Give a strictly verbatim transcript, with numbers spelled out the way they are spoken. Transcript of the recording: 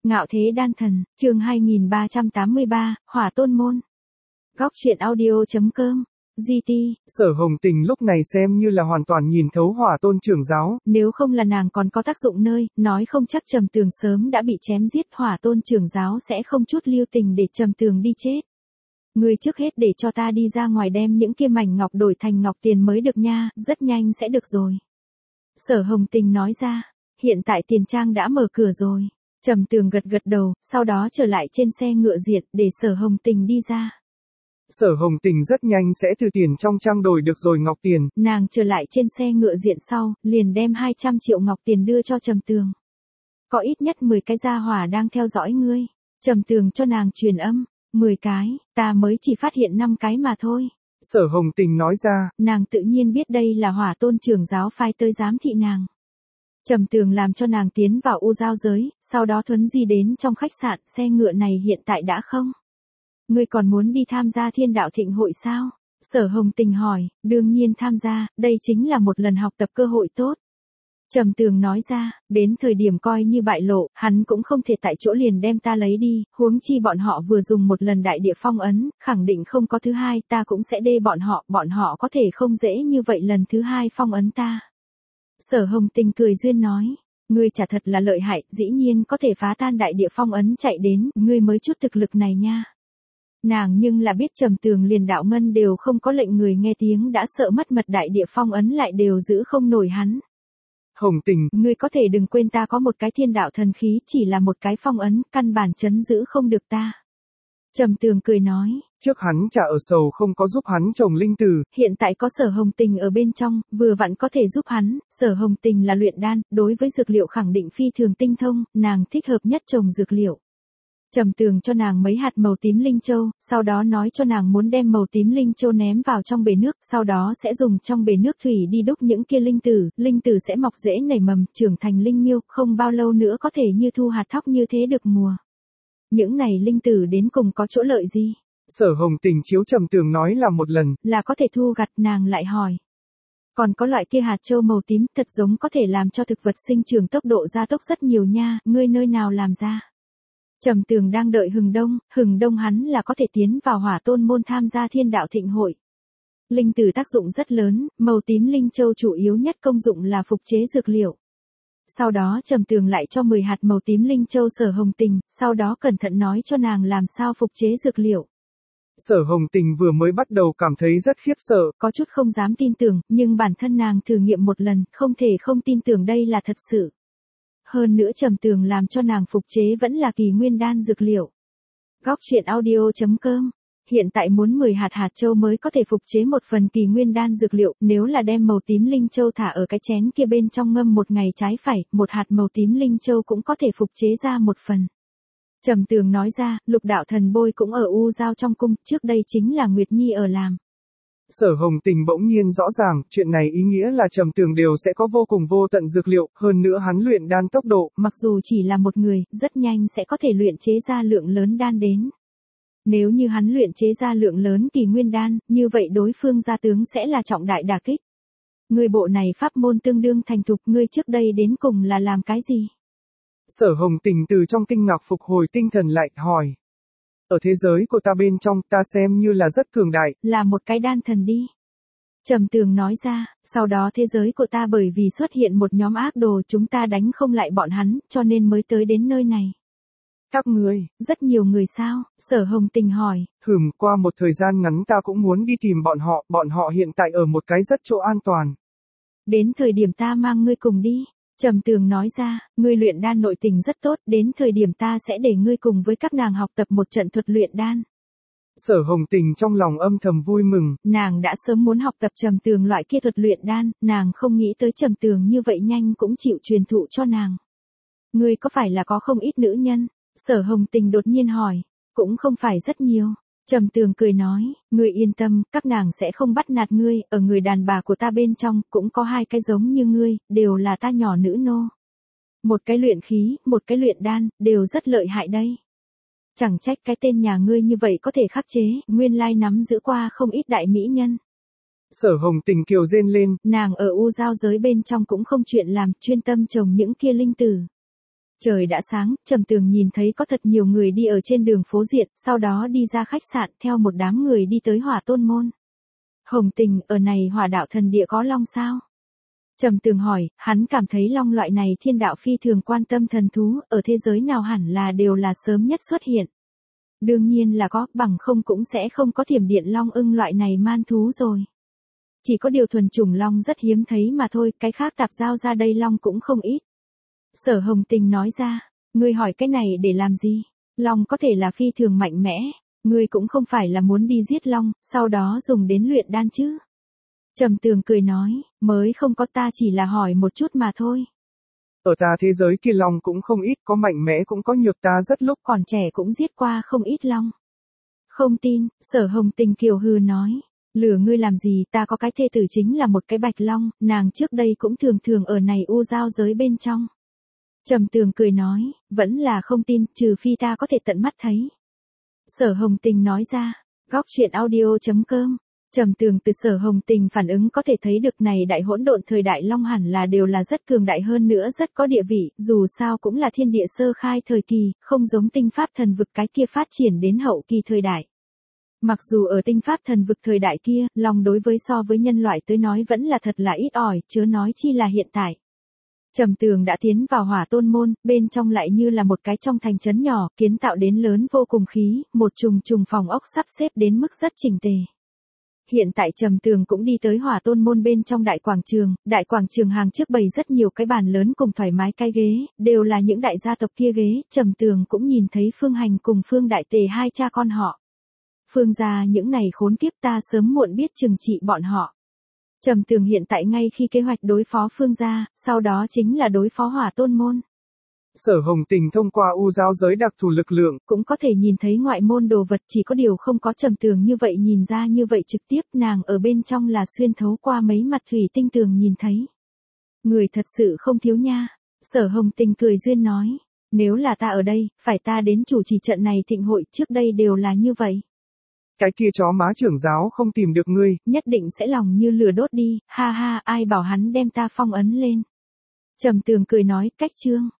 Ngạo thế đan thần, chương hai nghìn ba trăm tám mươi ba, Hỏa Tôn Môn. Góc truyện audio.com, giê tê. Sở Hồng Tình lúc này xem như là hoàn toàn nhìn thấu Hỏa Tôn trưởng giáo. Nếu không là nàng còn có tác dụng nơi, nói không chắc Trầm Tường sớm đã bị chém giết, Hỏa Tôn trưởng giáo sẽ không chút lưu tình để Trầm Tường đi chết. Ngươi trước hết để cho ta đi ra ngoài đem những kia mảnh ngọc đổi thành ngọc tiền mới được nha, rất nhanh sẽ được rồi. Sở Hồng Tình nói ra, hiện tại tiền trang đã mở cửa rồi. Trầm Tường gật gật đầu, sau đó trở lại trên xe ngựa diện để Sở Hồng Tình đi ra. Sở Hồng Tình rất nhanh sẽ từ tiền trong trang đổi được rồi ngọc tiền. Nàng trở lại trên xe ngựa diện sau, liền đem hai trăm triệu ngọc tiền đưa cho Trầm Tường. Có ít nhất mười cái gia hỏa đang theo dõi ngươi. Trầm Tường cho nàng truyền âm, mười cái, ta mới chỉ phát hiện năm cái mà thôi. Sở Hồng Tình nói ra, nàng tự nhiên biết đây là Hỏa Tôn trưởng giáo phái tới giám thị nàng. Trầm Tường làm cho nàng tiến vào u giao giới, sau đó thuấn di đến trong khách sạn, xe ngựa này hiện tại đã không. Ngươi còn muốn đi tham gia Thiên Đạo Thịnh hội sao? Sở Hồng Tình hỏi, đương nhiên tham gia, đây chính là một lần học tập cơ hội tốt. Trầm Tường nói ra, đến thời điểm coi như bại lộ, hắn cũng không thể tại chỗ liền đem ta lấy đi, huống chi bọn họ vừa dùng một lần đại địa phong ấn, khẳng định không có thứ hai, ta cũng sẽ đê bọn họ, bọn họ có thể không dễ như vậy lần thứ hai phong ấn ta. Sở Hồng Tình cười duyên nói, ngươi chả thật là lợi hại, dĩ nhiên có thể phá tan đại địa phong ấn chạy đến, ngươi mới chút thực lực này nha. Nàng nhưng là biết Trầm Tường liền đạo ngân đều không có lệnh người nghe tiếng đã sợ mất mật đại địa phong ấn lại đều giữ không nổi hắn. Hồng Tình, ngươi có thể đừng quên ta có một cái thiên đạo thần khí, chỉ là một cái phong ấn, căn bản chấn giữ không được ta. Trầm Tường cười nói, trước hắn chả ở sầu không có giúp hắn trồng linh tử. Hiện tại có Sở Hồng Tình ở bên trong, vừa vặn có thể giúp hắn, Sở Hồng Tình là luyện đan, đối với dược liệu khẳng định phi thường tinh thông, nàng thích hợp nhất trồng dược liệu. Trầm Tường cho nàng mấy hạt màu tím linh châu, sau đó nói cho nàng muốn đem màu tím linh châu ném vào trong bể nước, sau đó sẽ dùng trong bể nước thủy đi đúc những kia linh tử, linh tử sẽ mọc rễ nảy mầm, trưởng thành linh miêu, không bao lâu nữa có thể như thu hạt thóc như thế được mùa. Những này linh tử đến cùng có chỗ lợi gì? Sở Hồng Tình chiếu Trầm Tường nói là một lần, là có thể thu gặt, nàng lại hỏi. Còn có loại kia hạt châu màu tím, thật giống có thể làm cho thực vật sinh trưởng tốc độ gia tốc rất nhiều nha, ngươi nơi nào làm ra? Trầm Tường đang đợi Hừng Đông, Hừng Đông hắn là có thể tiến vào Hỏa Tôn môn tham gia Thiên Đạo Thịnh hội. Linh tử tác dụng rất lớn, màu tím linh châu chủ yếu nhất công dụng là phục chế dược liệu. Sau đó Trầm Tường lại cho mười hạt màu tím linh châu Sở Hồng Tình, sau đó cẩn thận nói cho nàng làm sao phục chế dược liệu. Sở Hồng Tình vừa mới bắt đầu cảm thấy rất khiếp sợ, có chút không dám tin tưởng, nhưng bản thân nàng thử nghiệm một lần, không thể không tin tưởng đây là thật sự. Hơn nữa Trầm Tường làm cho nàng phục chế vẫn là kỳ nguyên đan dược liệu. Góc truyện audio.com, hiện tại muốn mười hạt hạt châu mới có thể phục chế một phần kỳ nguyên đan dược liệu, nếu là đem màu tím linh châu thả ở cái chén kia bên trong ngâm một ngày trái phải, một hạt màu tím linh châu cũng có thể phục chế ra một phần. Trầm Tường nói ra, Lục đạo thần bôi cũng ở u giao trong cung, trước đây chính là Nguyệt Nhi ở làm. Sở Hồng Tình bỗng nhiên rõ ràng, chuyện này ý nghĩa là Trầm Tường đều sẽ có vô cùng vô tận dược liệu, hơn nữa hắn luyện đan tốc độ, mặc dù chỉ là một người, rất nhanh sẽ có thể luyện chế ra lượng lớn đan đến. Nếu như hắn luyện chế ra lượng lớn kỳ nguyên đan, như vậy đối phương gia tướng sẽ là trọng đại đả kích. Người bộ này pháp môn tương đương thành thục, ngươi trước đây đến cùng là làm cái gì? Sở Hồng Tình từ trong kinh ngạc phục hồi tinh thần lại, hỏi. Ở thế giới của ta bên trong, ta xem như là rất cường đại. Là một cái đan thần đi. Trầm Tường nói ra, sau đó thế giới của ta bởi vì xuất hiện một nhóm ác đồ, chúng ta đánh không lại bọn hắn, cho nên mới tới đến nơi này. Các ngươi, rất nhiều người sao? Sở Hồng Tình hỏi. Hừm, qua một thời gian ngắn ta cũng muốn đi tìm bọn họ, bọn họ hiện tại ở một cái rất chỗ an toàn. Đến thời điểm ta mang ngươi cùng đi. Trầm Tường nói ra, ngươi luyện đan nội tình rất tốt, đến thời điểm ta sẽ để ngươi cùng với các nàng học tập một trận thuật luyện đan. Sở Hồng Tình trong lòng âm thầm vui mừng, nàng đã sớm muốn học tập Trầm Tường loại kia thuật luyện đan, nàng không nghĩ tới Trầm Tường như vậy nhanh cũng chịu truyền thụ cho nàng. Ngươi có phải là có không ít nữ nhân? Sở Hồng Tình đột nhiên hỏi, cũng không phải rất nhiều. Trầm Tường cười nói, ngươi yên tâm, các nàng sẽ không bắt nạt ngươi, ở người đàn bà của ta bên trong, cũng có hai cái giống như ngươi, đều là ta nhỏ nữ nô. Một cái luyện khí, một cái luyện đan, đều rất lợi hại đây. Chẳng trách cái tên nhà ngươi như vậy có thể khắc chế, nguyên lai nắm giữ qua không ít đại mỹ nhân. Sở Hồng Tình kiều rên lên, nàng ở u giao giới bên trong cũng không chuyện làm, chuyên tâm trồng những kia linh tử. Trời đã sáng, Trầm Tường nhìn thấy có thật nhiều người đi ở trên đường phố diện, sau đó đi ra khách sạn theo một đám người đi tới Hỏa Tôn môn. Hồng Tình, ở này Hỏa đạo thần địa có long sao? Trầm Tường hỏi, hắn cảm thấy long loại này thiên đạo phi thường quan tâm thần thú, ở thế giới nào hẳn là đều là sớm nhất xuất hiện. Đương nhiên là có, bằng không cũng sẽ không có thiểm điện long ưng loại này man thú rồi. Chỉ có điều thuần chủng long rất hiếm thấy mà thôi, cái khác tạp giao ra đây long cũng không ít. Sở Hồng Tình nói ra, ngươi hỏi cái này để làm gì? Long có thể là phi thường mạnh mẽ, ngươi cũng không phải là muốn đi giết long, sau đó dùng đến luyện đan chứ. Trầm Tường cười nói, mới không có, ta chỉ là hỏi một chút mà thôi. Ở ta thế giới kia long cũng không ít, có mạnh mẽ cũng có nhược, ta rất lúc còn trẻ cũng giết qua không ít long. Không tin, Sở Hồng Tình kiều hừ nói, lừa ngươi làm gì, ta có cái thê tử chính là một cái bạch long, nàng trước đây cũng thường thường ở này u giao giới bên trong. Trầm Tường cười nói, vẫn là không tin, trừ phi ta có thể tận mắt thấy. Sở Hồng Tình nói ra, góc truyện audio chấm com. Trầm Tường từ Sở Hồng Tình phản ứng có thể thấy được này đại hỗn độn thời đại long hẳn là đều là rất cường đại, hơn nữa rất có địa vị, dù sao cũng là thiên địa sơ khai thời kỳ, không giống tinh pháp thần vực cái kia phát triển đến hậu kỳ thời đại. Mặc dù ở tinh pháp thần vực thời đại kia, long đối với so với nhân loại tới nói vẫn là thật là ít ỏi, chớ nói chi là hiện tại. Trầm Tường đã tiến vào Hỏa Tôn môn, bên trong lại như là một cái trong thành trấn nhỏ, kiến tạo đến lớn vô cùng khí, một trùng trùng phòng ốc sắp xếp đến mức rất chỉnh tề. Hiện tại Trầm Tường cũng đi tới Hỏa Tôn môn bên trong đại quảng trường, đại quảng trường hàng trước bày rất nhiều cái bàn lớn cùng thoải mái cái ghế, đều là những đại gia tộc kia ghế, Trầm Tường cũng nhìn thấy Phương Hành cùng Phương Đại Tề hai cha con họ. Phương gia những này khốn kiếp, ta sớm muộn biết trừng trị bọn họ. Trầm Tường hiện tại ngay khi kế hoạch đối phó Phương gia, sau đó chính là đối phó Hỏa Tôn môn. Sở Hồng Tình thông qua u giao giới đặc thù lực lượng, cũng có thể nhìn thấy ngoại môn đồ vật, chỉ có điều không có Trầm Tường như vậy nhìn ra như vậy trực tiếp, nàng ở bên trong là xuyên thấu qua mấy mặt thủy tinh tường nhìn thấy. Người thật sự không thiếu nha. Sở Hồng Tình cười duyên nói, nếu là ta ở đây, phải ta đến chủ trì trận này thịnh hội, trước đây đều là như vậy. Cái kia chó má trưởng giáo không tìm được ngươi, nhất định sẽ lòng như lửa đốt đi, ha ha, ai bảo hắn đem ta phong ấn lên. Trầm Tường cười nói, cách chương.